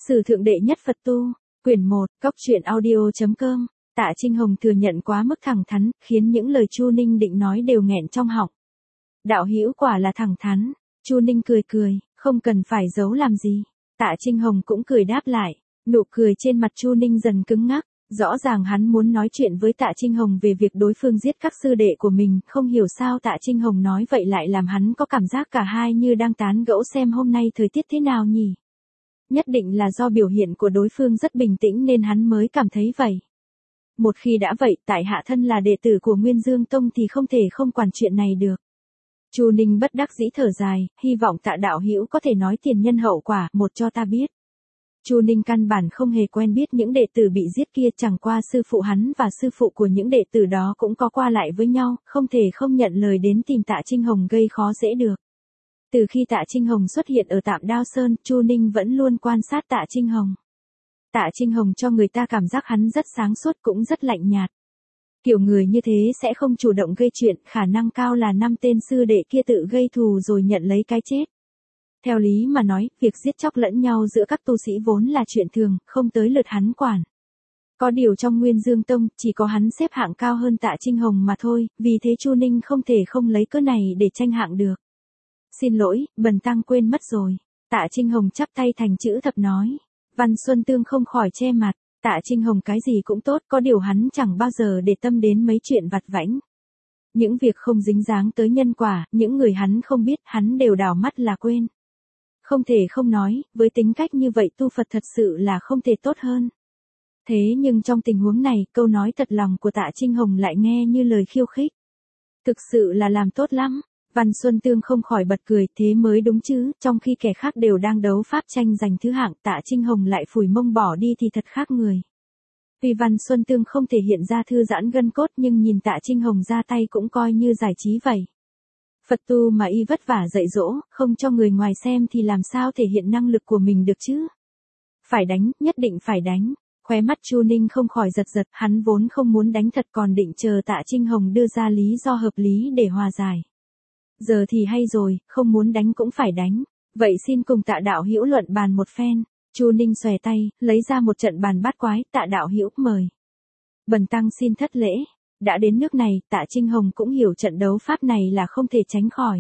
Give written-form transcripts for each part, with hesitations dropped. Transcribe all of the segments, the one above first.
Sử thượng đệ nhất Phật tu, quyển 1, cốc truyện audio.com. Tạ Trinh Hồng thừa nhận quá mức thẳng thắn, khiến những lời Chu Ninh định nói đều nghẹn trong họng. Đạo hữu quả là thẳng thắn. Chu Ninh cười cười, không cần phải giấu làm gì. Tạ Trinh Hồng cũng cười đáp lại. Nụ cười trên mặt Chu Ninh dần cứng ngắc. Rõ ràng hắn muốn nói chuyện với Tạ Trinh Hồng về việc đối phương giết các sư đệ của mình, không hiểu sao Tạ Trinh Hồng nói vậy lại làm hắn có cảm giác cả hai như đang tán gẫu xem hôm nay thời tiết thế nào nhỉ. Nhất định là do biểu hiện của đối phương rất bình tĩnh nên hắn mới cảm thấy vậy. Một khi đã vậy, tại hạ thân là đệ tử của Nguyên Dương Tông thì không thể không quản chuyện này được. Chu Ninh bất đắc dĩ thở dài, hy vọng Tạ đạo hữu có thể nói tiền nhân hậu quả một cho ta biết. Chu Ninh căn bản không hề quen biết những đệ tử bị giết kia, chẳng qua sư phụ hắn và sư phụ của những đệ tử đó cũng có qua lại với nhau, không thể không nhận lời đến tìm Tạ Trinh Hồng gây khó dễ được. Từ khi Tạ Trinh Hồng xuất hiện ở Tạm Đao Sơn, Chu Ninh vẫn luôn quan sát Tạ Trinh Hồng. Tạ Trinh Hồng cho người ta cảm giác hắn rất sáng suốt cũng rất lạnh nhạt. Kiểu người như thế sẽ không chủ động gây chuyện, khả năng cao là 5 tên sư đệ kia tự gây thù rồi nhận lấy cái chết. Theo lý mà nói, việc giết chóc lẫn nhau giữa các tu sĩ vốn là chuyện thường, không tới lượt hắn quản. Có điều trong Nguyên Dương Tông, chỉ có hắn xếp hạng cao hơn Tạ Trinh Hồng mà thôi, vì thế Chu Ninh không thể không lấy cớ này để tranh hạng được. Xin lỗi, bần tăng quên mất rồi. Tạ Trinh Hồng chắp tay thành chữ thập nói. Văn Xuân Tương không khỏi che mặt. Tạ Trinh Hồng cái gì cũng tốt, có điều hắn chẳng bao giờ để tâm đến mấy chuyện vặt vãnh. Những việc không dính dáng tới nhân quả, những người hắn không biết, hắn đều đảo mắt là quên. Không thể không nói, với tính cách như vậy tu Phật thật sự là không thể tốt hơn. Thế nhưng trong tình huống này, câu nói thật lòng của Tạ Trinh Hồng lại nghe như lời khiêu khích. Thực sự là làm tốt lắm. Văn Xuân Tương không khỏi bật cười, thế mới đúng chứ, trong khi kẻ khác đều đang đấu pháp tranh giành thứ hạng, Tạ Trinh Hồng lại phủi mông bỏ đi thì thật khác người. Tuy Văn Xuân Tương không thể hiện ra thư giãn gân cốt nhưng nhìn Tạ Trinh Hồng ra tay cũng coi như giải trí vậy. Phật tu mà y vất vả dạy dỗ, không cho người ngoài xem thì làm sao thể hiện năng lực của mình được chứ? Phải đánh, nhất định phải đánh. Khóe mắt Chu Ninh không khỏi giật giật, hắn vốn không muốn đánh thật còn định chờ Tạ Trinh Hồng đưa ra lý do hợp lý để hòa giải. Giờ thì hay rồi, không muốn đánh cũng phải đánh. Vậy xin cùng Tạ đạo hữu luận bàn một phen. Chu Ninh xòe tay, lấy ra một trận bàn bát quái, Tạ đạo hữu mời. Bần tăng xin thất lễ. Đã đến nước này, Tạ Trinh Hồng cũng hiểu trận đấu pháp này là không thể tránh khỏi.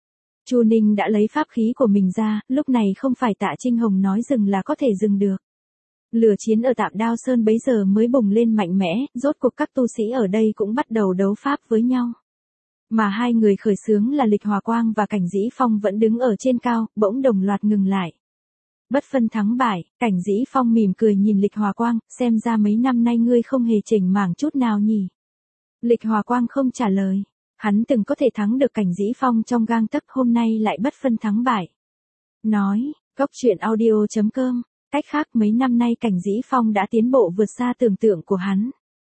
Chu Ninh đã lấy pháp khí của mình ra, lúc này không phải Tạ Trinh Hồng nói dừng là có thể dừng được. Lửa chiến ở Tạm Đao Sơn bấy giờ mới bùng lên mạnh mẽ, rốt cuộc các tu sĩ ở đây cũng bắt đầu đấu pháp với nhau. Mà hai người khởi xướng là Lịch Hòa Quang và Cảnh Dĩ Phong vẫn đứng ở trên cao, bỗng đồng loạt ngừng lại. Bất phân thắng bại, Cảnh Dĩ Phong mỉm cười nhìn Lịch Hòa Quang, xem ra mấy năm nay ngươi không hề chểnh mảng chút nào nhỉ. Lịch Hòa Quang không trả lời. Hắn từng có thể thắng được Cảnh Dĩ Phong trong gang tấc, hôm nay lại bất phân thắng bại. Nói, cốc truyện audio.com. Cách khác mấy năm nay Cảnh Dĩ Phong đã tiến bộ vượt xa tưởng tượng của hắn.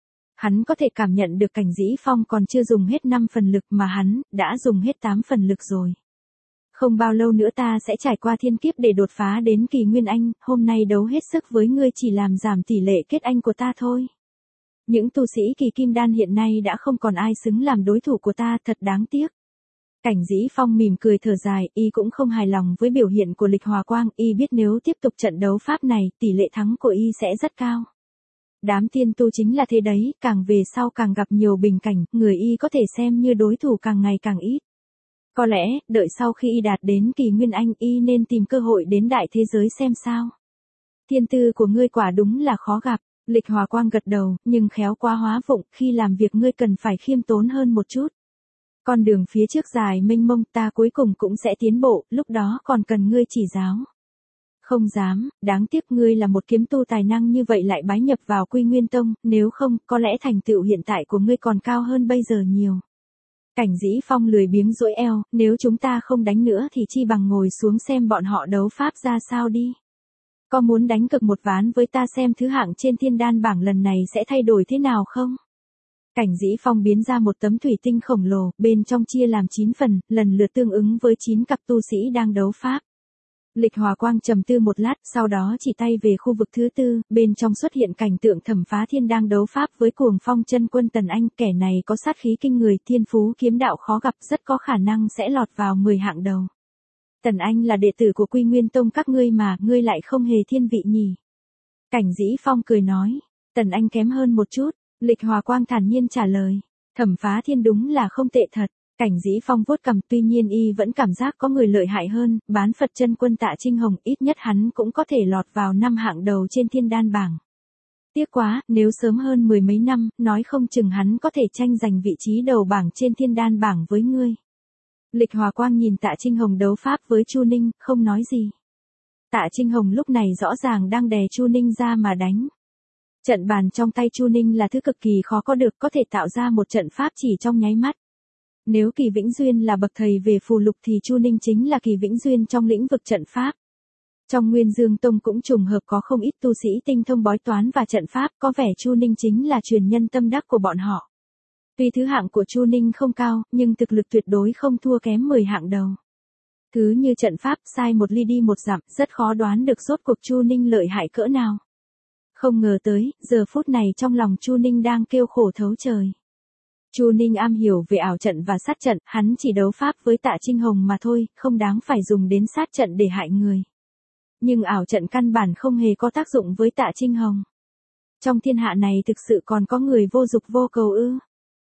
Hắn có thể cảm nhận được Cảnh Dĩ Phong còn chưa dùng hết 5 phần lực mà hắn đã dùng hết 8 phần lực rồi. Không bao lâu nữa ta sẽ trải qua thiên kiếp để đột phá đến kỳ Nguyên Anh, hôm nay đấu hết sức với ngươi chỉ làm giảm tỷ lệ kết anh của ta thôi. Những tu sĩ kỳ Kim Đan hiện nay đã không còn ai xứng làm đối thủ của ta, thật đáng tiếc. Cảnh Dĩ Phong mỉm cười thở dài, y cũng không hài lòng với biểu hiện của Lịch Hòa Quang, y biết nếu tiếp tục trận đấu pháp này, tỷ lệ thắng của y sẽ rất cao. Đám tiên tu chính là thế đấy, càng về sau càng gặp nhiều bình cảnh, người y có thể xem như đối thủ càng ngày càng ít. Có lẽ, đợi sau khi y đạt đến kỳ Nguyên Anh, y nên tìm cơ hội đến đại thế giới xem sao. Thiên tư của ngươi quả đúng là khó gặp. Lịch Hòa Quang gật đầu, nhưng khéo quá hóa vụng, khi làm việc ngươi cần phải khiêm tốn hơn một chút. Con đường phía trước dài mênh mông, ta cuối cùng cũng sẽ tiến bộ, lúc đó còn cần ngươi chỉ giáo. Không dám, đáng tiếc ngươi là một kiếm tu tài năng như vậy lại bái nhập vào Quy Nguyên Tông, nếu không, có lẽ thành tựu hiện tại của ngươi còn cao hơn bây giờ nhiều. Cảnh Dĩ Phong lười biếng duỗi eo, nếu chúng ta không đánh nữa thì chi bằng ngồi xuống xem bọn họ đấu pháp ra sao đi. Có muốn đánh cược một ván với ta xem thứ hạng trên thiên đan bảng lần này sẽ thay đổi thế nào không? Cảnh Dĩ Phong biến ra một tấm thủy tinh khổng lồ, bên trong chia làm 9 phần, lần lượt tương ứng với 9 cặp tu sĩ đang đấu pháp. Lịch Hòa Quang trầm tư một lát, sau đó chỉ tay về khu vực thứ tư, bên trong xuất hiện cảnh tượng Thẩm Phá Thiên đang đấu pháp với Cuồng Phong chân quân Tần Anh, kẻ này có sát khí kinh người, thiên phú kiếm đạo khó gặp, rất có khả năng sẽ lọt vào 10 hạng đầu. Tần Anh là đệ tử của Quy Nguyên Tông các ngươi mà, ngươi lại không hề thiên vị nhỉ. Cảnh Dĩ Phong cười nói, Tần Anh kém hơn một chút, Lịch Hòa Quang thản nhiên trả lời, Thẩm Phá Thiên đúng là không tệ thật. Cảnh Dĩ Phong vuốt cằm, tuy nhiên y vẫn cảm giác có người lợi hại hơn, bán Phật chân quân Tạ Trinh Hồng, ít nhất hắn cũng có thể lọt vào 5 hạng đầu trên thiên đan bảng. Tiếc quá, nếu sớm hơn 10 mấy năm, nói không chừng hắn có thể tranh giành vị trí đầu bảng trên thiên đan bảng với ngươi. Lịch Hòa Quang nhìn Tạ Trinh Hồng đấu pháp với Chu Ninh, không nói gì. Tạ Trinh Hồng lúc này rõ ràng đang đè Chu Ninh ra mà đánh. Trận bàn trong tay Chu Ninh là thứ cực kỳ khó có được, có thể tạo ra một trận pháp chỉ trong nháy mắt. Nếu Kỳ Vĩnh Duyên là bậc thầy về phù lục thì Chu Ninh chính là Kỳ Vĩnh Duyên trong lĩnh vực trận pháp. Trong Nguyên Dương Tông cũng trùng hợp có không ít tu sĩ tinh thông bói toán và trận pháp, có vẻ Chu Ninh chính là truyền nhân tâm đắc của bọn họ. Tuy thứ hạng của Chu Ninh không cao, nhưng thực lực tuyệt đối không thua kém 10 hạng đầu. Thứ như trận pháp, sai một ly đi một dặm, rất khó đoán được rốt cuộc Chu Ninh lợi hại cỡ nào. Không ngờ tới, giờ phút này trong lòng Chu Ninh đang kêu khổ thấu trời. Chu Ninh am hiểu về ảo trận và sát trận, hắn chỉ đấu pháp với Tạ Trinh Hồng mà thôi, không đáng phải dùng đến sát trận để hại người. Nhưng ảo trận căn bản không hề có tác dụng với Tạ Trinh Hồng. Trong thiên hạ này thực sự còn có người vô dục vô cầu ư?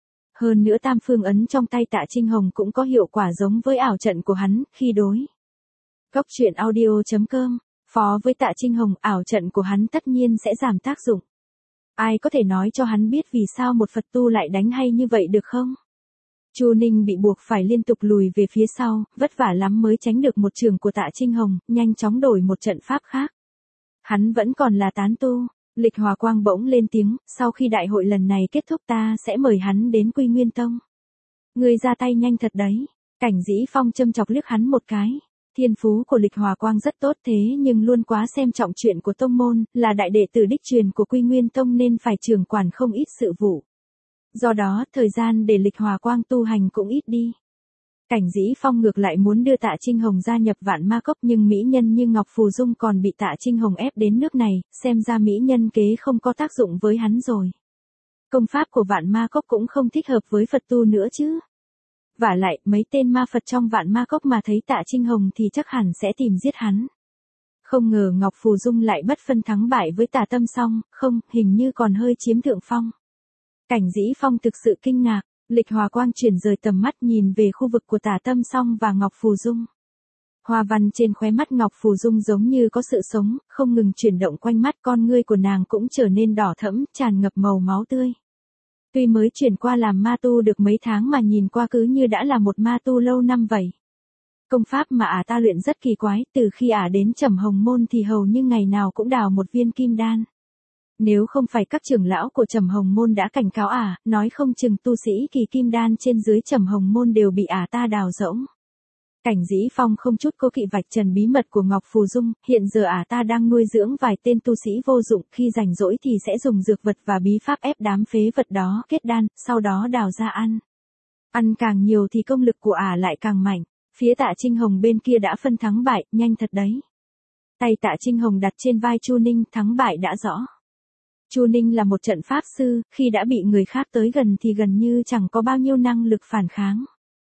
Hơn nữa tam phương ấn trong tay Tạ Trinh Hồng cũng có hiệu quả giống với ảo trận của hắn, khi đối. Góc truyện audio.com, phó với Tạ Trinh Hồng, ảo trận của hắn tất nhiên sẽ giảm tác dụng. Ai có thể nói cho hắn biết vì sao một Phật tu lại đánh hay như vậy được không? Chu Ninh bị buộc phải liên tục lùi về phía sau, vất vả lắm mới tránh được một trường của Tạ Trinh Hồng, nhanh chóng đổi một trận pháp khác. Hắn vẫn còn là tán tu. Lịch Hòa Quang bỗng lên tiếng, sau khi đại hội lần này kết thúc ta sẽ mời hắn đến Quy Nguyên Tông. Ngươi ra tay nhanh thật đấy. Cảnh Dĩ Phong châm chọc liếc hắn một cái. Thiên phú của Lịch Hòa Quang rất tốt thế nhưng luôn quá xem trọng chuyện của tông môn, là đại đệ tử đích truyền của Quy Nguyên Tông nên phải trưởng quản không ít sự vụ. Do đó, thời gian để Lịch Hòa Quang tu hành cũng ít đi. Cảnh Dĩ Phong ngược lại muốn đưa Tạ Trinh Hồng gia nhập Vạn Ma Cốc nhưng mỹ nhân như Ngọc Phù Dung còn bị Tạ Trinh Hồng ép đến nước này, xem ra mỹ nhân kế không có tác dụng với hắn rồi. Công pháp của Vạn Ma Cốc cũng không thích hợp với Phật tu nữa chứ. Vả lại, mấy tên ma Phật trong Vạn Ma Cốc mà thấy Tạ Trinh Hồng thì chắc hẳn sẽ tìm giết hắn. Không ngờ Ngọc Phù Dung lại bất phân thắng bại với Tà Tâm Song, không, hình như còn hơi chiếm thượng phong. Cảnh Dĩ Phong thực sự kinh ngạc. Lịch Hòa Quang chuyển rời tầm mắt nhìn về khu vực của Tả Tâm Song và Ngọc Phù Dung. Hoa văn trên khóe mắt Ngọc Phù Dung giống như có sự sống, không ngừng chuyển động quanh mắt, con ngươi của nàng cũng trở nên đỏ thẫm, tràn ngập màu máu tươi. Tuy mới chuyển qua làm ma tu được mấy tháng mà nhìn qua cứ như đã là một ma tu lâu năm vậy. Công pháp mà ta luyện rất kỳ quái, từ khi đến Trầm Hồng Môn thì hầu như ngày nào cũng đào một viên kim đan. Nếu không phải các trưởng lão của Trầm Hồng Môn đã cảnh cáo nói không chừng tu sĩ kỳ kim đan trên dưới Trầm Hồng Môn đều bị ta đào rỗng. Cảnh Dĩ Phong không chút cố kỵ vạch trần bí mật của Ngọc Phù Dung, hiện giờ ta đang nuôi dưỡng vài tên tu sĩ vô dụng, khi rảnh rỗi thì sẽ dùng dược vật và bí pháp ép đám phế vật đó kết đan, sau đó đào ra ăn. Ăn càng nhiều thì công lực của lại càng mạnh, phía Tạ Trinh Hồng bên kia đã phân thắng bại, nhanh thật đấy. Tay Tạ Trinh Hồng đặt trên vai Chu Ninh, thắng bại đã rõ. Chu Ninh là một trận pháp sư, khi đã bị người khác tới gần thì gần như chẳng có bao nhiêu năng lực phản kháng.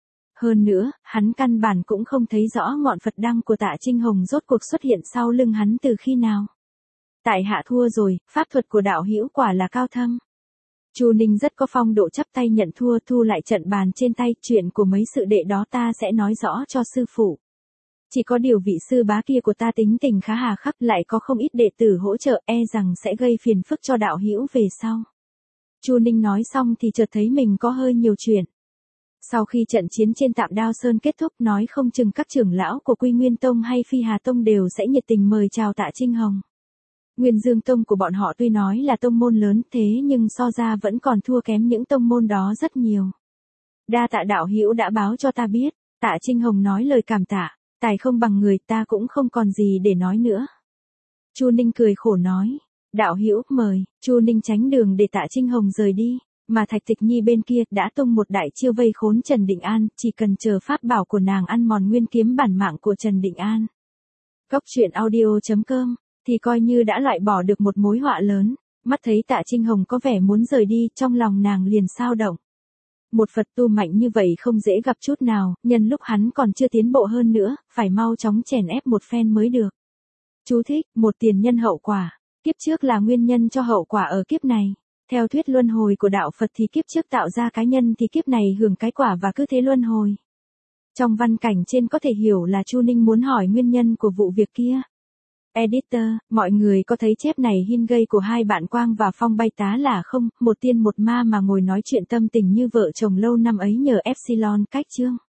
Hơn nữa, hắn căn bản cũng không thấy rõ ngọn Phật đăng của Tạ Trinh Hồng rốt cuộc xuất hiện sau lưng hắn từ khi nào. Tại hạ thua rồi, pháp thuật của đạo hữu quả là cao thâm. Chu Ninh rất có phong độ chắp tay nhận thua, thu lại trận bàn trên tay, chuyện của mấy sự đệ đó ta sẽ nói rõ cho sư phụ. Chỉ có điều vị sư bá kia của ta tính tình khá hà khắc, lại có không ít đệ tử hỗ trợ, rằng sẽ gây phiền phức cho đạo hữu về sau. Chu Ninh nói xong thì chợt thấy mình có hơi nhiều chuyện. Sau khi trận chiến trên Tạm Đao Sơn kết thúc, nói không chừng các trưởng lão của Quy Nguyên Tông hay Phi Hà Tông đều sẽ nhiệt tình mời chào Tạ Trinh Hồng. Nguyên Dương Tông của bọn họ tuy nói là tông môn lớn thế nhưng so ra vẫn còn thua kém những tông môn đó rất nhiều. Đa tạ đạo hữu đã báo cho ta biết. Tạ Trinh Hồng nói lời cảm tạ. Tài không bằng người, ta cũng không còn gì để nói nữa. Chu Ninh cười khổ nói. Đạo hữu mời. Chu Ninh tránh đường để Tạ Trinh Hồng rời đi. Mà Thạch Tịch Nhi bên kia đã tung một đại chiêu vây khốn Trần Định An, chỉ cần chờ pháp bảo của nàng ăn mòn nguyên kiếm bản mạng của Trần Định An. Góc truyện audio.com, thì coi như đã loại bỏ được một mối họa lớn. Mắt thấy Tạ Trinh Hồng có vẻ muốn rời đi, trong lòng nàng liền xao động. Một Phật tu mạnh như vậy không dễ gặp chút nào, nhân lúc hắn còn chưa tiến bộ hơn nữa, phải mau chóng chèn ép một phen mới được. Chú thích, một tiền nhân hậu quả. Kiếp trước là nguyên nhân cho hậu quả ở kiếp này. Theo thuyết luân hồi của đạo Phật thì kiếp trước tạo ra cái nhân thì kiếp này hưởng cái quả và cứ thế luân hồi. Trong văn cảnh trên có thể hiểu là Chu Ninh muốn hỏi nguyên nhân của vụ việc kia. Editor, mọi người có thấy chép này hin gây của hai bạn Quang và Phong Bay Tá là không, một tiên một ma mà ngồi nói chuyện tâm tình như vợ chồng lâu năm ấy nhờ Epsilon cách chương.